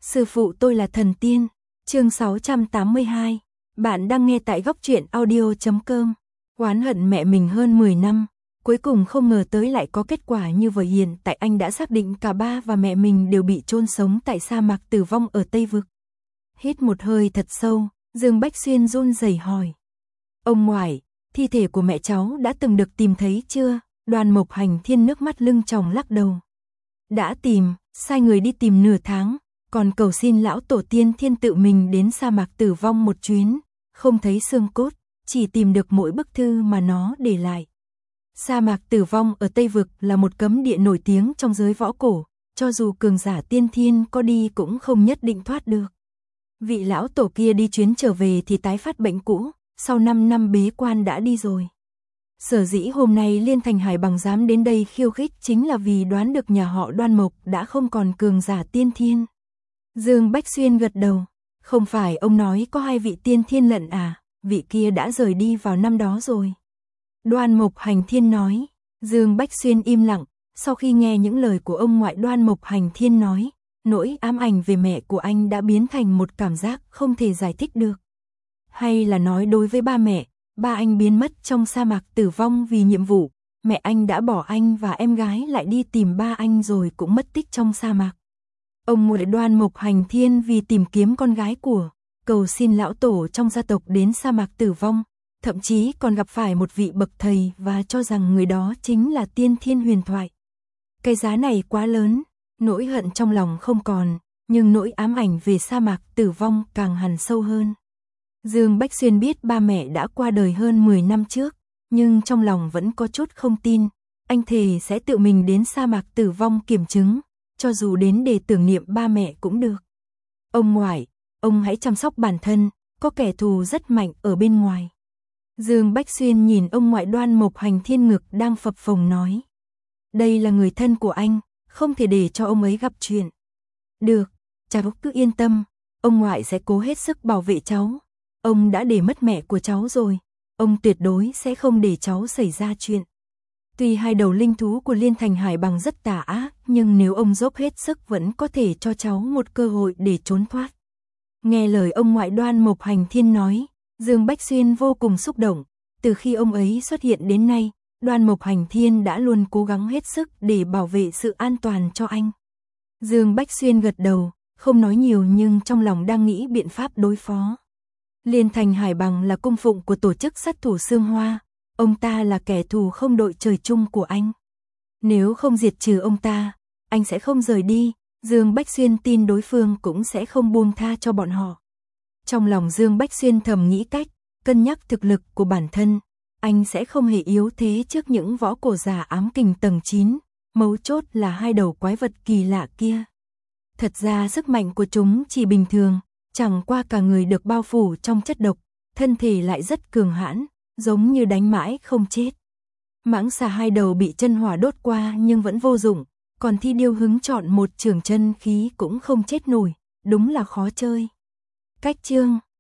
Sư phụ tôi là thần tiên. Chương 682. Bạn đang nghe tại góc truyện audio.com. Oán hận mẹ mình hơn 10 năm, cuối cùng không ngờ tới lại có kết quả như vậy. Hiện tại anh đã xác định cả ba và mẹ mình đều bị chôn sống tại sa mạc Tử Vong ở Tây Vực. Hít một hơi thật sâu, Dương Bách Xuyên run rẩy hỏi: Ông ngoại, thi thể của mẹ cháu đã từng được tìm thấy chưa? Đoàn Mộc Hành Thiên nước mắt lưng tròng lắc đầu. Đã tìm, sai người đi tìm nửa tháng, còn cầu xin lão tổ tiên Thiên tự mình đến sa mạc Tử Vong một chuyến, không thấy xương cốt, chỉ tìm được mỗi bức thư mà nó để lại. Sa mạc Tử Vong ở Tây Vực là một cấm địa nổi tiếng trong giới võ cổ, cho dù cường giả tiên thiên có đi cũng không nhất định thoát được. Vị lão tổ kia đi chuyến trở về thì tái phát bệnh cũ, sau 5 năm bế quan đã đi rồi. Sở dĩ hôm nay Liên Thành Hải Bằng dám đến đây khiêu khích chính là vì đoán được nhà họ Đoan Mộc đã không còn cường giả tiên thiên. Dương Bách Xuyên gật đầu. Không phải ông nói có 2 vị tiên thiên lận à, vị kia đã rời đi vào năm đó rồi. Đoan Mộc Hành Thiên nói. Dương Bách Xuyên im lặng, sau khi nghe những lời của ông ngoại Đoan Mộc Hành Thiên nói, nỗi ám ảnh về mẹ của anh đã biến thành một cảm giác không thể giải thích được. Hay là nói đối với ba mẹ, ba anh biến mất trong sa mạc Tử Vong vì nhiệm vụ, mẹ anh đã bỏ anh và em gái lại đi tìm ba anh rồi cũng mất tích trong sa mạc. Ông ngoại Đoan Mộc Hành Thiên vì tìm kiếm con gái của, cầu xin lão tổ trong gia tộc đến sa mạc Tử Vong, thậm chí còn gặp phải một vị bậc thầy và cho rằng người đó chính là tiên thiên huyền thoại. Cái giá này quá lớn, nỗi hận trong lòng không còn, nhưng nỗi ám ảnh về sa mạc Tử Vong càng hằn sâu hơn. Dương Bách Xuyên biết ba mẹ đã qua đời hơn 10 năm trước, nhưng trong lòng vẫn có chút không tin. Anh thề sẽ tự mình đến sa mạc Tử Vong kiểm chứng, cho dù đến để tưởng niệm ba mẹ cũng được. Ông ngoại, ông hãy chăm sóc bản thân, có kẻ thù rất mạnh ở bên ngoài. Dương Bách Xuyên nhìn ông ngoại Đoan Mộc Hành Thiên ngực đang phập phồng nói. Đây là người thân của anh, không thể để cho ông ấy gặp chuyện. Được, cháu cứ yên tâm, ông ngoại sẽ cố hết sức bảo vệ cháu. Ông đã để mất mẹ của cháu rồi, ông tuyệt đối sẽ không để cháu xảy ra chuyện. Tuy 2 đầu linh thú của Liên Thành Hải Bằng rất tà ác, nhưng nếu ông dốc hết sức vẫn có thể cho cháu một cơ hội để trốn thoát. Nghe lời ông ngoại Đoan Mộc Hành Thiên nói, Dương Bách Xuyên vô cùng xúc động. Từ khi ông ấy xuất hiện đến nay, Đoan Mộc Hành Thiên đã luôn cố gắng hết sức để bảo vệ sự an toàn cho anh. Dương Bách Xuyên gật đầu, không nói nhiều nhưng trong lòng đang nghĩ biện pháp đối phó. Liên Thành Hải Bằng là cung phụng của tổ chức sát thủ Sương Hoa, ông ta là kẻ thù không đội trời chung của anh. Nếu không diệt trừ ông ta, anh sẽ không rời đi, Dương Bách Xuyên tin đối phương cũng sẽ không buông tha cho bọn họ. Trong lòng Dương Bách Xuyên thầm nghĩ cách, cân nhắc thực lực của bản thân, anh sẽ không hề yếu thế trước những võ cổ giả ám kình tầng 9, mấu chốt là 2 đầu quái vật kỳ lạ kia. Thật ra sức mạnh của chúng chỉ bình thường, chẳng qua cả người được bao phủ trong chất độc, thân thể lại rất cường hãn, giống như đánh mãi không chết. Mãng xà 2 đầu bị chân hỏa đốt qua nhưng vẫn vô dụng, còn Thi Điêu hứng chọn một trường chân khí cũng không chết nổi, đúng là khó chơi. Cách chương